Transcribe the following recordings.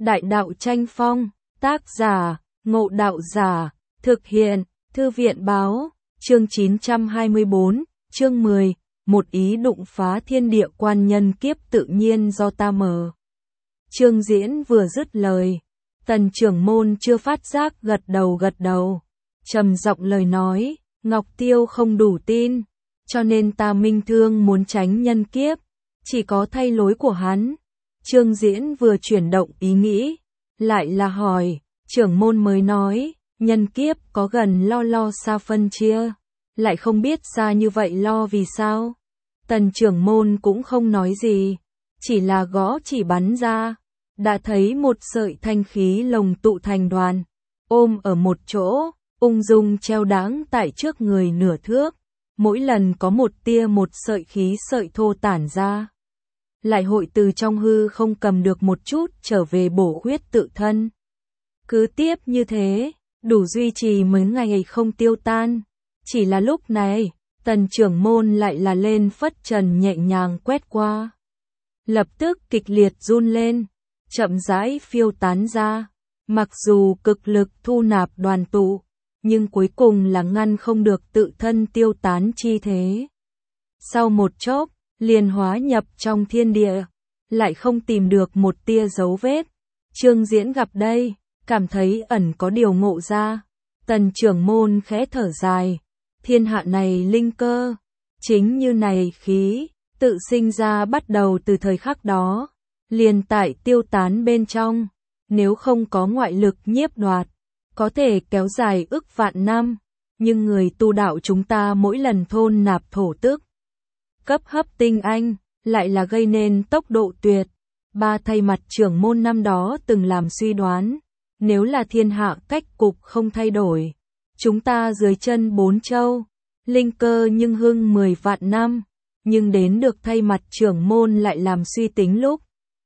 Đại đạo tranh phong, tác giả, Ngộ Đạo Giả, thực hiện, Thư viện Báo, chương 924, chương 10, một ý đụng phá thiên địa quan nhân kiếp tự nhiên do ta mở. Trương Diễn vừa dứt lời, Tần trưởng môn chưa phát giác gật đầu, trầm giọng lời nói, Ngọc Tiêu không đủ tin, cho nên ta minh thương muốn tránh nhân kiếp, chỉ có thay lối của hắn. Trương Diễn vừa chuyển động ý nghĩ, lại là hỏi, trưởng môn mới nói, nhân kiếp có gần lo xa phân chia, lại không biết xa như vậy lo vì sao. Tần trưởng môn cũng không nói gì, chỉ là gõ chỉ bắn ra, đã thấy một sợi thanh khí lồng tụ thành đoàn, ôm ở một chỗ, ung dung treo đáng tại trước người nửa thước, mỗi lần có một sợi khí sợi thô tản ra, lại hội từ trong hư không cầm được một chút trở về bổ huyết tự thân. Cứ tiếp như thế, đủ duy trì mấy ngày không tiêu tan. Chỉ là lúc này, Tần trưởng môn lại là lên phất trần nhẹ nhàng quét qua. Lập tức kịch liệt run lên, chậm rãi phiêu tán ra. Mặc dù cực lực thu nạp đoàn tụ, nhưng cuối cùng là ngăn không được tự thân tiêu tán chi thế. Sau một chốc, liền hóa nhập trong thiên địa, lại không tìm được một tia dấu vết. Trương Diễn gặp đây, cảm thấy ẩn có điều ngộ ra. Tần trưởng môn khẽ thở dài, thiên hạ này linh cơ, chính như này khí, tự sinh ra bắt đầu từ thời khắc đó, liền tại tiêu tán bên trong, nếu không có ngoại lực nhiếp đoạt, có thể kéo dài ức vạn năm, nhưng người tu đạo chúng ta mỗi lần thôn nạp thổ tức, cấp hấp tinh anh, lại là gây nên tốc độ tuyệt. Ba thay mặt trưởng môn năm đó từng làm suy đoán, nếu là thiên hạ cách cục không thay đổi, chúng ta dưới chân 4 châu, linh cơ nhưng hưng 10 vạn năm, nhưng đến được thay mặt trưởng môn lại làm suy tính lúc,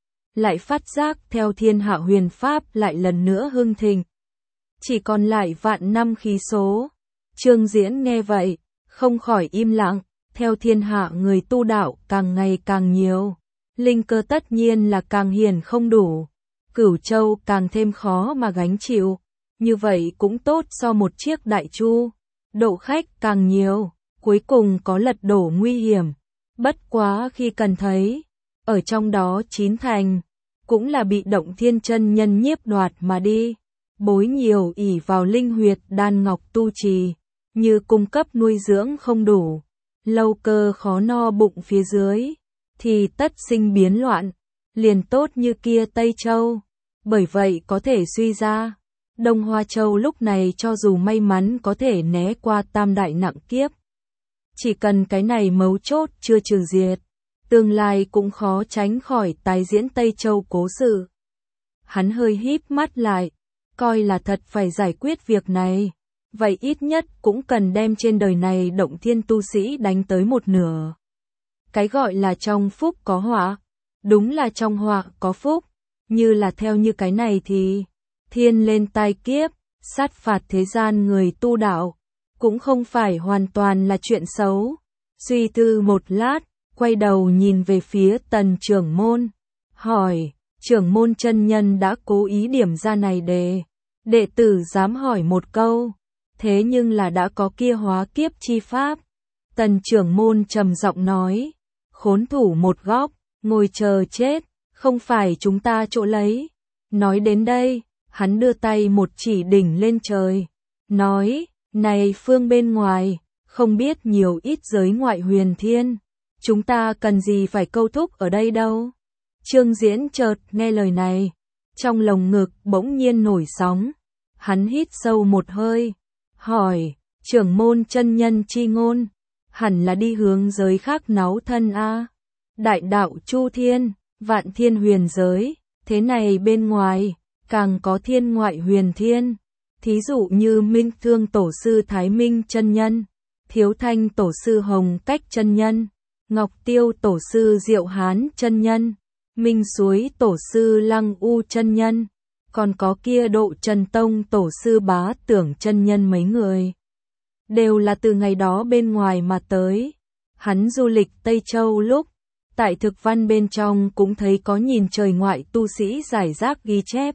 lại phát giác theo thiên hạ huyền pháp lại lần nữa hưng thịnh. Chỉ còn lại vạn năm khí số. Trương Diễn nghe vậy, không khỏi im lặng, theo thiên hạ người tu đạo càng ngày càng nhiều, linh cơ tất nhiên là càng hiền không đủ, Cửu Châu càng thêm khó mà gánh chịu, như vậy cũng tốt so một chiếc đại chu, độ khách càng nhiều, cuối cùng có lật đổ nguy hiểm, bất quá khi cần thấy, ở trong đó 9 thành, cũng là bị Động Thiên chân nhân nhiếp đoạt mà đi, bối nhiều ỷ vào linh huyệt đan ngọc tu trì, như cung cấp nuôi dưỡng không đủ, lâu cơ khó no bụng phía dưới, thì tất sinh biến loạn, liền tốt như kia Tây Châu. Bởi vậy có thể suy ra, Đông Hoa Châu lúc này cho dù may mắn có thể né qua tam đại nặng kiếp. Chỉ cần cái này mấu chốt chưa trừ diệt, tương lai cũng khó tránh khỏi tái diễn Tây Châu cố sự. Hắn hơi híp mắt lại, coi là thật phải giải quyết việc này, vậy ít nhất cũng cần đem trên đời này Động Thiên tu sĩ đánh tới một nửa. Cái gọi là trong phúc có họa, đúng là trong họa có phúc. Như là theo như cái này thì, thiên lên tai kiếp, sát phạt thế gian người tu đạo, cũng không phải hoàn toàn là chuyện xấu. Suy tư một lát, quay đầu nhìn về phía Tần trưởng môn, hỏi, trưởng môn chân nhân đã cố ý điểm ra này đệ tử dám hỏi một câu, thế nhưng là đã có kia hóa kiếp chi pháp. Tần trưởng môn trầm giọng nói, khốn thủ một góc, ngồi chờ chết. Không phải chúng ta chỗ lấy. Nói đến đây, hắn đưa tay một chỉ đỉnh lên trời. Nói, này phương bên ngoài, không biết nhiều ít giới ngoại huyền thiên. Chúng ta cần gì phải câu thúc ở đây đâu. Trương Diễn chợt nghe lời này. Trong lồng ngực bỗng nhiên nổi sóng. Hắn hít sâu một hơi. Hỏi, trưởng môn chân nhân chi ngôn. Hẳn là đi hướng giới khác náo thân a. Đại đạo chu thiên. Vạn thiên huyền giới, thế này bên ngoài, càng có thiên ngoại huyền thiên. Thí dụ như Minh Thương Tổ sư Thái Minh chân nhân, Thiếu Thanh Tổ sư Hồng Cách chân nhân, Ngọc Tiêu Tổ sư Diệu Hán chân nhân, Minh Suối Tổ sư Lăng U chân nhân, còn có kia Độ Trần Tông Tổ sư Bá Tưởng chân nhân mấy người. Đều là từ ngày đó bên ngoài mà tới. Hắn du lịch Tây Châu lúc, Tại thực văn bên trong cũng thấy có nhìn trời ngoại tu sĩ giải rác ghi chép.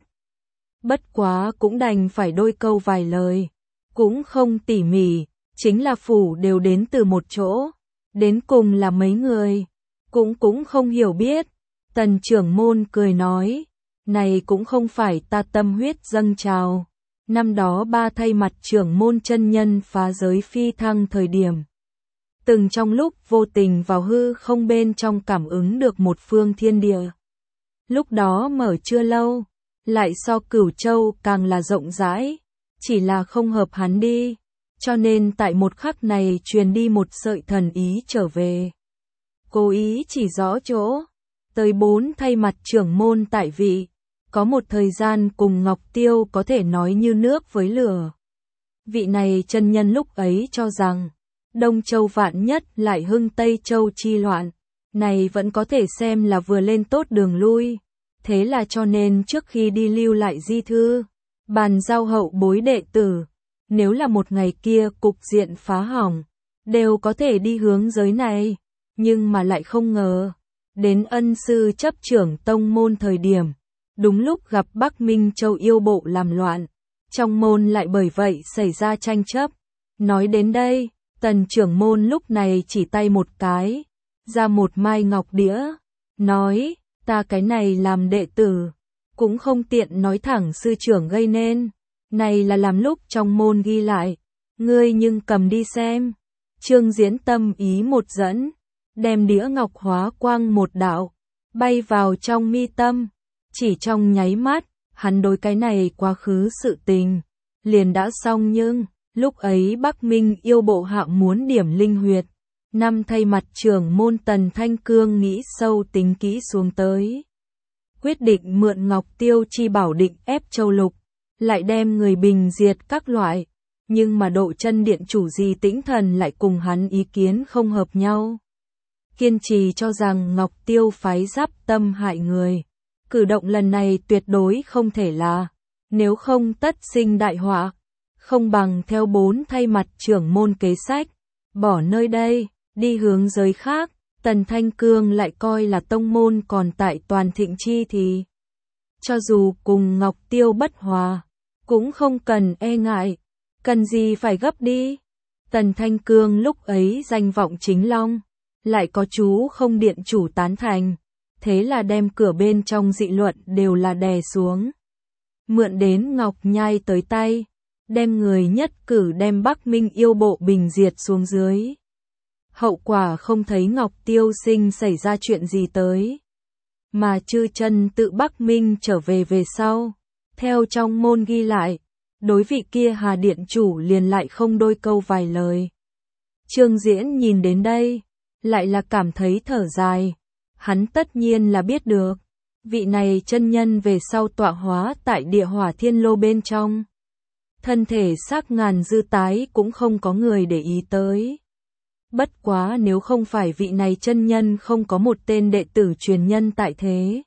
Bất quá cũng đành phải đôi câu vài lời, cũng không tỉ mỉ, chính là phủ đều đến từ một chỗ, đến cùng là mấy người, cũng không hiểu biết. Tần trưởng môn cười nói, này cũng không phải ta tâm huyết dâng trào. Năm đó ba thay mặt trưởng môn chân nhân phá giới phi thăng thời điểm, từng trong lúc vô tình vào hư không bên trong cảm ứng được một phương thiên địa. Lúc đó mở chưa lâu, lại so Cửu Châu càng là rộng rãi, chỉ là không hợp hắn đi, cho nên tại một khắc này truyền đi một sợi thần ý trở về. Cố ý chỉ rõ chỗ, tới 4 thay mặt trưởng môn tại vị, có một thời gian cùng Ngọc Tiêu có thể nói như nước với lửa. Vị này chân nhân lúc ấy cho rằng, Đông Châu vạn nhất lại hưng Tây Châu chi loạn, này vẫn có thể xem là vừa lên tốt đường lui. Thế là cho nên trước khi đi lưu lại di thư, bàn giao hậu bối đệ tử, nếu là một ngày kia cục diện phá hỏng, đều có thể đi hướng giới này, nhưng mà lại không ngờ, đến ân sư chấp trưởng tông môn thời điểm, đúng lúc gặp Bắc Minh Châu yêu bộ làm loạn, trong môn lại bởi vậy xảy ra tranh chấp. Nói đến đây, Tần trưởng môn lúc này chỉ tay một cái, ra một mai ngọc đĩa, nói, ta cái này làm đệ tử, cũng không tiện nói thẳng sư trưởng gây nên, này là làm lúc trong môn ghi lại, ngươi nhưng cầm đi xem. Trương Diễn tâm ý một dẫn, đem đĩa ngọc hóa quang một đạo, bay vào trong mi tâm, chỉ trong nháy mắt, hắn đối cái này quá khứ sự tình, liền đã xong nhưng, lúc ấy Bắc Minh yêu bộ hạng muốn điểm linh huyệt. Năm thay mặt trưởng môn Tần Thanh Cương nghĩ sâu tính kỹ xuống tới. Quyết định mượn Ngọc Tiêu chi bảo định ép châu lục, lại đem người bình diệt các loại, nhưng mà độ chân điện chủ Di Tĩnh Thần lại cùng hắn ý kiến không hợp nhau. Kiên trì cho rằng Ngọc Tiêu phái giáp tâm hại người, cử động lần này tuyệt đối không thể là, nếu không tất sinh đại họa, không bằng theo 4 thay mặt trưởng môn kế sách, bỏ nơi đây. Đi hướng giới khác, Tần Thanh Cương lại coi là tông môn còn tại toàn thịnh chi thì, cho dù cùng Ngọc Tiêu bất hòa, cũng không cần e ngại, cần gì phải gấp đi. Tần Thanh Cương lúc ấy danh vọng chính long, lại có chú không điện chủ tán thành, thế là đem cửa bên trong dị luận đều là đè xuống. Mượn đến Ngọc Nhai tới tay, đem người nhất cử đem Bắc Minh yêu bộ bình diệt xuống dưới. Hậu quả không thấy Ngọc Tiêu sinh xảy ra chuyện gì tới, mà chư chân tự Bắc Minh trở về về sau. Theo trong môn ghi lại, đối vị kia Hà Điện chủ liền lại không đôi câu vài lời. Trương Diễn nhìn đến đây, lại là cảm thấy thở dài, hắn tất nhiên là biết được, vị này chân nhân về sau tọa hóa tại địa hỏa thiên lô bên trong. Thân thể xác ngàn dư tái cũng không có người để ý tới. Bất quá nếu không phải vị này chân nhân không có một tên đệ tử truyền nhân tại thế,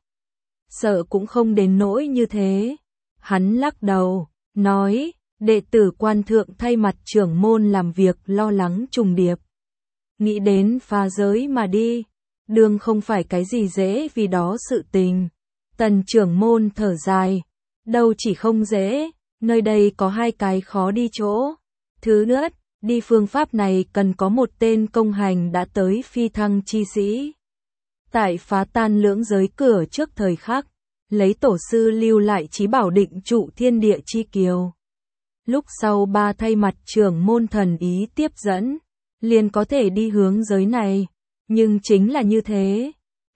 sợ cũng không đến nỗi như thế. Hắn lắc đầu, nói, đệ tử quan thượng thay mặt trưởng môn làm việc lo lắng trùng điệp. Nghĩ đến phá giới mà đi, đường không phải cái gì dễ vì đó sự tình. Tần trưởng môn thở dài, đâu chỉ không dễ, nơi đây có 2 cái khó đi chỗ. Thứ nhất, đi phương pháp này cần có một tên công hành đã tới phi thăng chi sĩ. Tại phá tan lưỡng giới cửa trước thời khắc, lấy tổ sư lưu lại chí bảo định trụ thiên địa chi kiều. Lúc sau 3 thay mặt trưởng môn thần ý tiếp dẫn, liền có thể đi hướng giới này. Nhưng chính là như thế,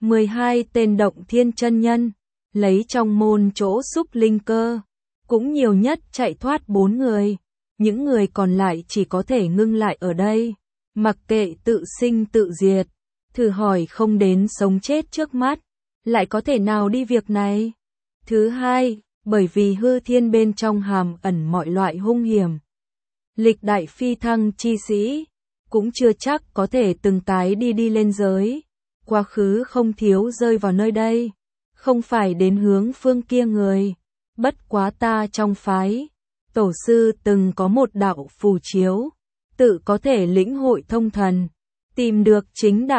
12 tên động thiên chân nhân, lấy trong môn chỗ xúc linh cơ, cũng nhiều nhất chạy thoát 4 người. Những người còn lại chỉ có thể ngưng lại ở đây, mặc kệ tự sinh tự diệt, thử hỏi không đến sống chết trước mắt, lại có thể nào đi việc này. Thứ hai, bởi vì hư thiên bên trong hàm ẩn mọi loại hung hiểm. Lịch đại phi thăng chi sĩ, cũng chưa chắc có thể từng cái đi lên giới, quá khứ không thiếu rơi vào nơi đây, không phải đến hướng phương kia người, bất quá ta trong phái. Tổ sư từng có một đạo phù chiếu, tự có thể lĩnh hội thông thần, tìm được chính đạo,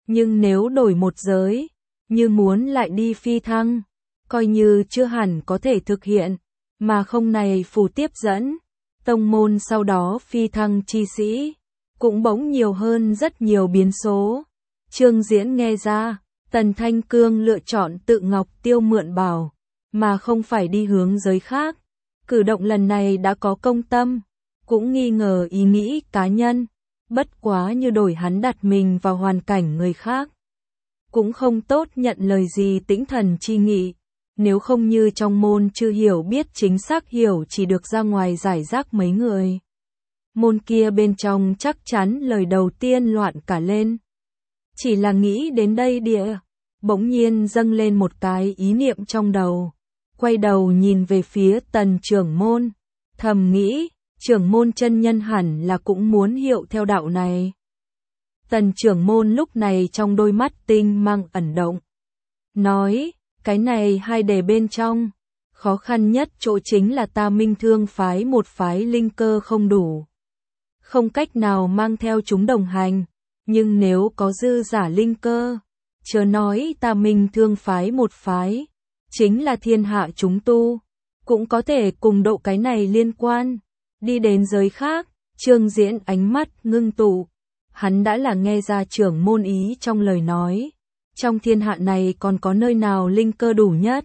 Nhưng nếu đổi một giới, như muốn lại đi phi thăng, coi như chưa hẳn có thể thực hiện, mà không này phù tiếp dẫn. Tông môn sau đó phi thăng chi sĩ, cũng bỗng nhiều hơn rất nhiều biến số. Trương Diễn nghe ra, Tần Thanh Cương lựa chọn tự Ngọc Tiêu mượn bảo, mà không phải đi hướng giới khác. Cử động lần này đã có công tâm, cũng nghi ngờ ý nghĩ cá nhân, bất quá như đổi hắn đặt mình vào hoàn cảnh người khác. Cũng không tốt nhận lời gì tĩnh thần chi nghị, nếu không như trong môn chưa hiểu biết chính xác hiểu chỉ được ra ngoài giải rác mấy người. Môn kia bên trong chắc chắn lời đầu tiên loạn cả lên. Chỉ là nghĩ đến đây địa, bỗng nhiên dâng lên một cái ý niệm trong đầu. Quay đầu nhìn về phía Tần trưởng môn, thầm nghĩ, trưởng môn chân nhân hẳn là cũng muốn hiệu theo đạo này. Tần trưởng môn lúc này trong đôi mắt tinh mang ẩn động. Nói, cái này hai đề bên trong, khó khăn nhất chỗ chính là ta Minh Thương phái một phái linh cơ không đủ. Không cách nào mang theo chúng đồng hành, nhưng nếu có dư giả linh cơ, chớ nói ta Minh Thương phái một phái, chính là thiên hạ chúng tu, cũng có thể cùng độ cái này liên quan. Đi đến giới khác, Trương Diễn ánh mắt ngưng tụ, hắn đã là nghe ra trưởng môn ý trong lời nói. Trong thiên hạ này còn có nơi nào linh cơ đủ nhất?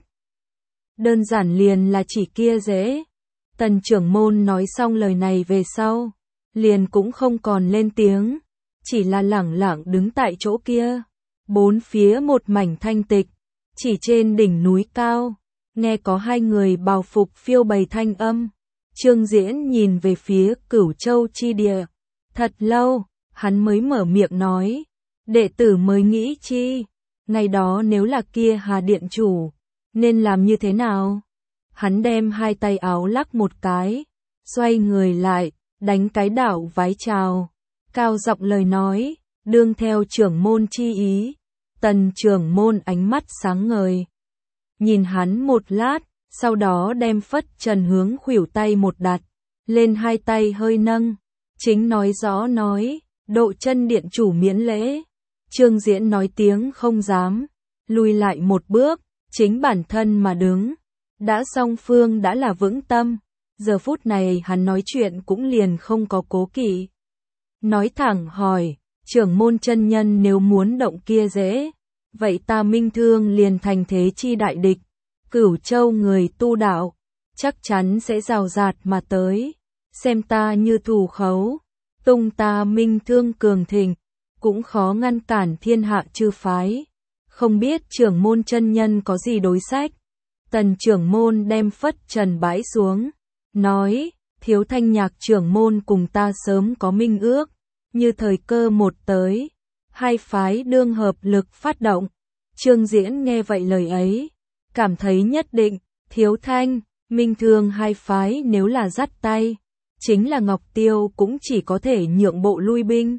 Đơn giản liền là chỉ kia dễ. Tần trưởng môn nói xong lời này về sau, liền cũng không còn lên tiếng, chỉ là lẳng lặng đứng tại chỗ kia. Bốn phía một mảnh thanh tịch, chỉ trên đỉnh núi cao, nghe có hai người bào phục phiêu bày thanh âm. Trương Diễn nhìn về phía Cửu Châu chi địa, thật lâu, hắn mới mở miệng nói, đệ tử mới nghĩ chi, ngày đó nếu là kia Hà điện chủ, nên làm như thế nào? Hắn đem hai tay áo lắc một cái, xoay người lại, đánh cái đạo vái chào, cao giọng lời nói, đương theo trưởng môn chi ý. Tần trưởng môn ánh mắt sáng ngời, nhìn hắn một lát, sau đó đem phất trần hướng khuỷu tay một đặt, lên hai tay hơi nâng, chính nói rõ nói, độ chân điện chủ miễn lễ. Trương Diễn nói tiếng không dám, lùi lại một bước, chính bản thân mà đứng, đã song phương đã là vững tâm, giờ phút này hắn nói chuyện cũng liền không có cố kỵ. Nói thẳng hỏi, trưởng môn chân nhân nếu muốn động kia dễ, vậy ta Minh Thương liền thành thế chi đại địch, Cửu Châu người tu đạo, chắc chắn sẽ rào rạt mà tới, xem ta như thù khấu, tung ta Minh Thương cường thịnh, cũng khó ngăn cản thiên hạ chư phái. Không biết trưởng môn chân nhân có gì đối sách? Tần trưởng môn đem phất trần bãi xuống, nói, Thiếu Thanh Nhạc trưởng môn cùng ta sớm có minh ước, như thời cơ một tới, hai phái đương hợp lực phát động. Trương Diễn nghe vậy lời ấy, cảm thấy nhất định, Thiếu Thanh, Minh Thương hai phái nếu là dắt tay, chính là Ngọc Tiêu cũng chỉ có thể nhượng bộ lui binh.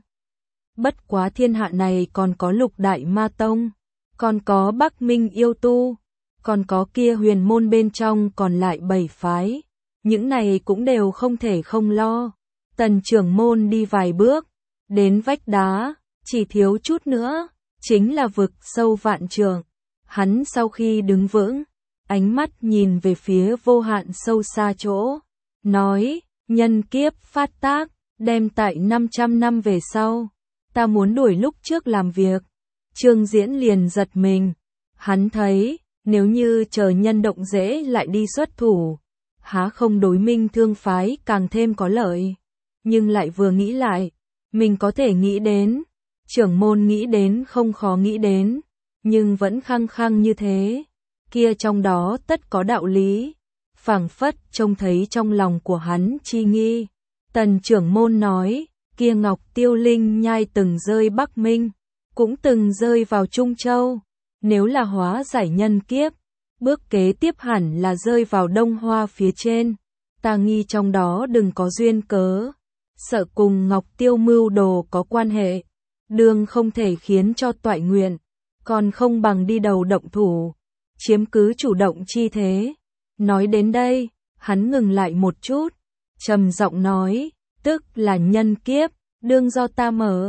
Bất quá thiên hạ này còn có Lục Đại Ma Tông, còn có Bắc Minh Yêu Tu, còn có kia huyền môn bên trong còn lại 7 phái, những này cũng đều không thể không lo. Tần trưởng môn đi vài bước, đến vách đá, chỉ thiếu chút nữa, chính là vực sâu vạn trượng. Hắn sau khi đứng vững, ánh mắt nhìn về phía vô hạn sâu xa chỗ, nói, nhân kiếp phát tác, đem tại 500 năm về sau, ta muốn đuổi lúc trước làm việc. Trương Diễn liền giật mình, hắn thấy, nếu như chờ nhân động dễ lại đi xuất thủ, há không đối Minh Thương phái càng thêm có lợi. Nhưng lại vừa nghĩ lại, mình có thể nghĩ đến, trưởng môn nghĩ đến không khó nghĩ đến, nhưng vẫn khăng khăng như thế, kia trong đó tất có đạo lý, phảng phất trông thấy trong lòng của hắn chi nghi. Tần trưởng môn nói, kia Ngọc Tiêu Linh nhai từng rơi Bắc Minh, cũng từng rơi vào Trung Châu, nếu là hóa giải nhân kiếp, bước kế tiếp hẳn là rơi vào Đông Hoa phía trên, ta nghi trong đó đừng có duyên cớ, sợ cùng Ngọc Tiêu mưu đồ có quan hệ, đường không thể khiến cho toại nguyện, còn không bằng đi đầu động thủ, chiếm cứ chủ động chi thế. Nói đến đây, hắn ngừng lại một chút, trầm giọng nói, tức là nhân kiếp, đương do ta mở.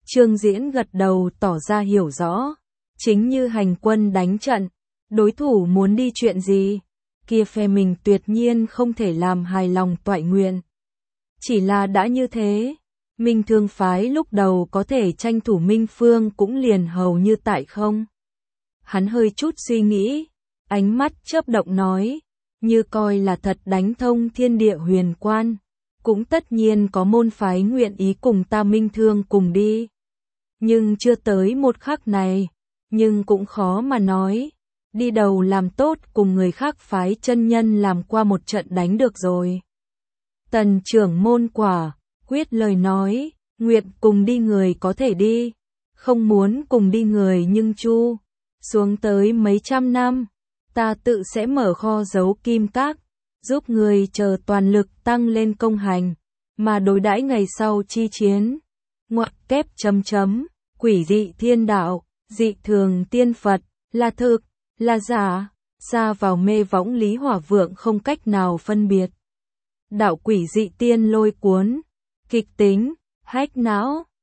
Trương Diễn gật đầu tỏ ra hiểu rõ. Chính như hành quân đánh trận, đối thủ muốn đi chuyện gì, kia phe mình tuyệt nhiên không thể làm hài lòng toại nguyện. Chỉ là đã như thế, Minh Thương phái lúc đầu có thể tranh thủ Minh Phương cũng liền hầu như tại không. Hắn hơi chút suy nghĩ, ánh mắt chớp động nói, như coi là thật đánh thông thiên địa huyền quan, cũng tất nhiên có môn phái nguyện ý cùng ta Minh Thương cùng đi. Nhưng chưa tới một khắc này, nhưng cũng khó mà nói, đi đầu làm tốt cùng người khác phái chân nhân làm qua một trận đánh được rồi. Tần trưởng môn quả quyết lời nói, nguyện cùng đi người có thể đi, không muốn cùng đi người nhưng chu xuống tới mấy trăm năm, ta tự sẽ mở kho giấu kim các, giúp người chờ toàn lực tăng lên công hành, mà đối đãi ngày sau chi chiến. Ngoặc kép chấm chấm, quỷ dị thiên đạo, dị thường tiên Phật, là thực, là giả, xa vào mê võng Lý Hỏa Vượng không cách nào phân biệt. Đạo quỷ dị tiên lôi cuốn, kịch tính, hách não,